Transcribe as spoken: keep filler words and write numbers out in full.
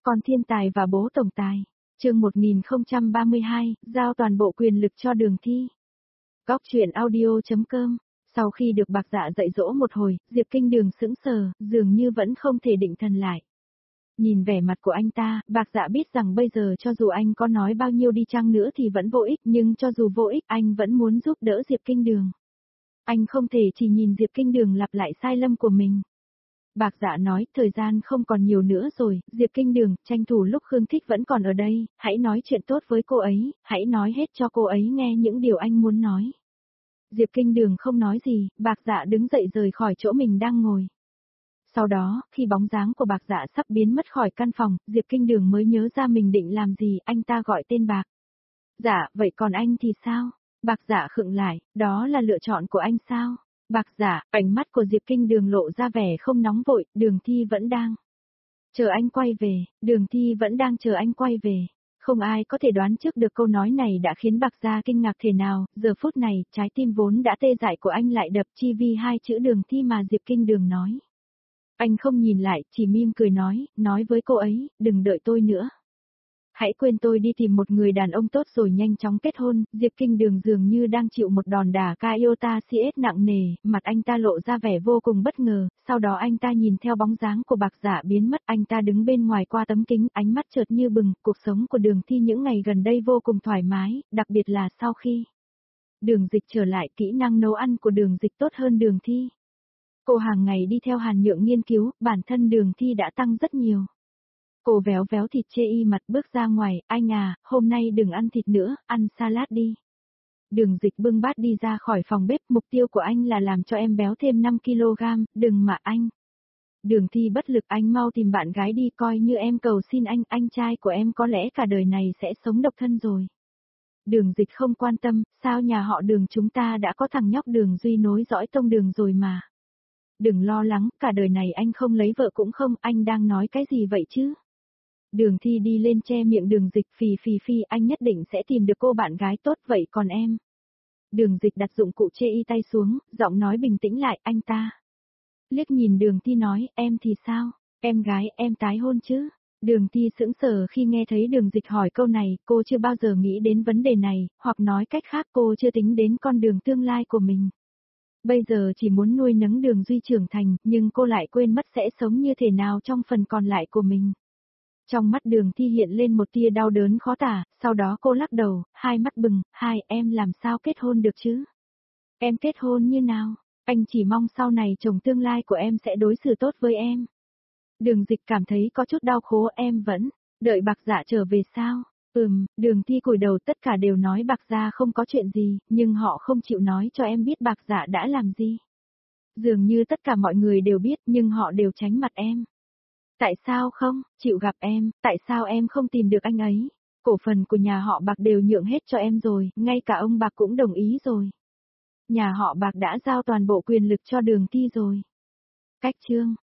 Con thiên tài và bố tổng tài. Chương một nghìn không trăm ba mươi hai, giao toàn bộ quyền lực cho Đường Thi. Góc truyện audio chấm com. Sau khi được Bạc Dạ dạy dỗ một hồi, Diệp Kinh Đường sững sờ, dường như vẫn không thể định thần lại. Nhìn vẻ mặt của anh ta, Bạc Dạ biết rằng bây giờ cho dù anh có nói bao nhiêu đi chăng nữa thì vẫn vô ích, nhưng cho dù vô ích anh vẫn muốn giúp đỡ Diệp Kinh Đường. Anh không thể chỉ nhìn Diệp Kinh Đường lặp lại sai lầm của mình. Bạc Dạ nói, thời gian không còn nhiều nữa rồi, Diệp Kinh Đường, tranh thủ lúc Khương Thích vẫn còn ở đây, hãy nói chuyện tốt với cô ấy, hãy nói hết cho cô ấy nghe những điều anh muốn nói. Diệp Kinh Đường không nói gì, Bạc Dạ đứng dậy rời khỏi chỗ mình đang ngồi. Sau đó, khi bóng dáng của Bạc Dạ sắp biến mất khỏi căn phòng, Diệp Kinh Đường mới nhớ ra mình định làm gì, anh ta gọi tên Bạc Dạ, vậy còn anh thì sao? Bạc Dạ khựng lại, đó là lựa chọn của anh sao? Bạc Dạ, ánh mắt của Diệp Kinh Đường lộ ra vẻ không nóng vội, Đường Thi vẫn đang chờ anh quay về, Đường Thi vẫn đang chờ anh quay về. Không ai có thể đoán trước được câu nói này đã khiến Bạc Dạ kinh ngạc thế nào, giờ phút này, trái tim vốn đã tê dại của anh lại đập chi vì hai chữ Đường Thi mà Diệp Kinh Đường nói. Anh không nhìn lại, chỉ mỉm cười nói, nói với cô ấy, đừng đợi tôi nữa. Hãy quên tôi đi tìm một người đàn ông tốt rồi nhanh chóng kết hôn. Diệp Kinh Đường dường như đang chịu một đòn đả iota xê ét nặng nề, mặt anh ta lộ ra vẻ vô cùng bất ngờ, sau đó anh ta nhìn theo bóng dáng của Bạc Dạ biến mất, anh ta đứng bên ngoài qua tấm kính, ánh mắt chợt như bừng, cuộc sống của Đường Thi những ngày gần đây vô cùng thoải mái, đặc biệt là sau khi Đường Dịch trở lại, kỹ năng nấu ăn của Đường Dịch tốt hơn Đường Thi. Cô hàng ngày đi theo Hàn Nhượng nghiên cứu, bản thân Đường Thi đã tăng rất nhiều. Cô véo véo thịt chê y mặt bước ra ngoài, anh à, hôm nay đừng ăn thịt nữa, ăn salad đi. Đường Dịch bưng bát đi ra khỏi phòng bếp, mục tiêu của anh là làm cho em béo thêm năm ki lô gam, đừng mà anh. Đường Thi bất lực, anh mau tìm bạn gái đi, coi như em cầu xin anh, anh trai của em có lẽ cả đời này sẽ sống độc thân rồi. Đường Dịch không quan tâm, sao nhà họ Đường chúng ta đã có thằng nhóc Đường Duy nối dõi tông Đường rồi mà. Đừng lo lắng, cả đời này anh không lấy vợ cũng không, anh đang nói cái gì vậy chứ? Đường Thi đi lên che miệng Đường Dịch, phì phì phì, anh nhất định sẽ tìm được cô bạn gái tốt, vậy còn em? Đường Dịch đặt dụng cụ chê y tay xuống, giọng nói bình tĩnh lại, anh ta liếc nhìn Đường Thi nói, em thì sao? Em gái, em tái hôn chứ? Đường Thi sững sờ khi nghe thấy Đường Dịch hỏi câu này, cô chưa bao giờ nghĩ đến vấn đề này, hoặc nói cách khác cô chưa tính đến con đường tương lai của mình. Bây giờ chỉ muốn nuôi nấng Đường Duy trưởng thành, nhưng cô lại quên mất sẽ sống như thế nào trong phần còn lại của mình. Trong mắt Đường Thi hiện lên một tia đau đớn khó tả, sau đó cô lắc đầu, hai mắt bừng, hai em làm sao kết hôn được chứ? Em kết hôn như nào? Anh chỉ mong sau này chồng tương lai của em sẽ đối xử tốt với em. Đường Dịch cảm thấy có chút đau khổ, em vẫn đợi Bạc Dạ trở về sao? Ừm, Đường Thi cúi đầu, tất cả đều nói Bạc Dạ không có chuyện gì, nhưng họ không chịu nói cho em biết Bạc Dạ đã làm gì. Dường như tất cả mọi người đều biết nhưng họ đều tránh mặt em. Tại sao không, chịu gặp em, tại sao em không tìm được anh ấy? Cổ phần của nhà họ Bạc đều nhượng hết cho em rồi, ngay cả ông Bạc cũng đồng ý rồi. Nhà họ Bạc đã giao toàn bộ quyền lực cho Đường Thi rồi. Cách chương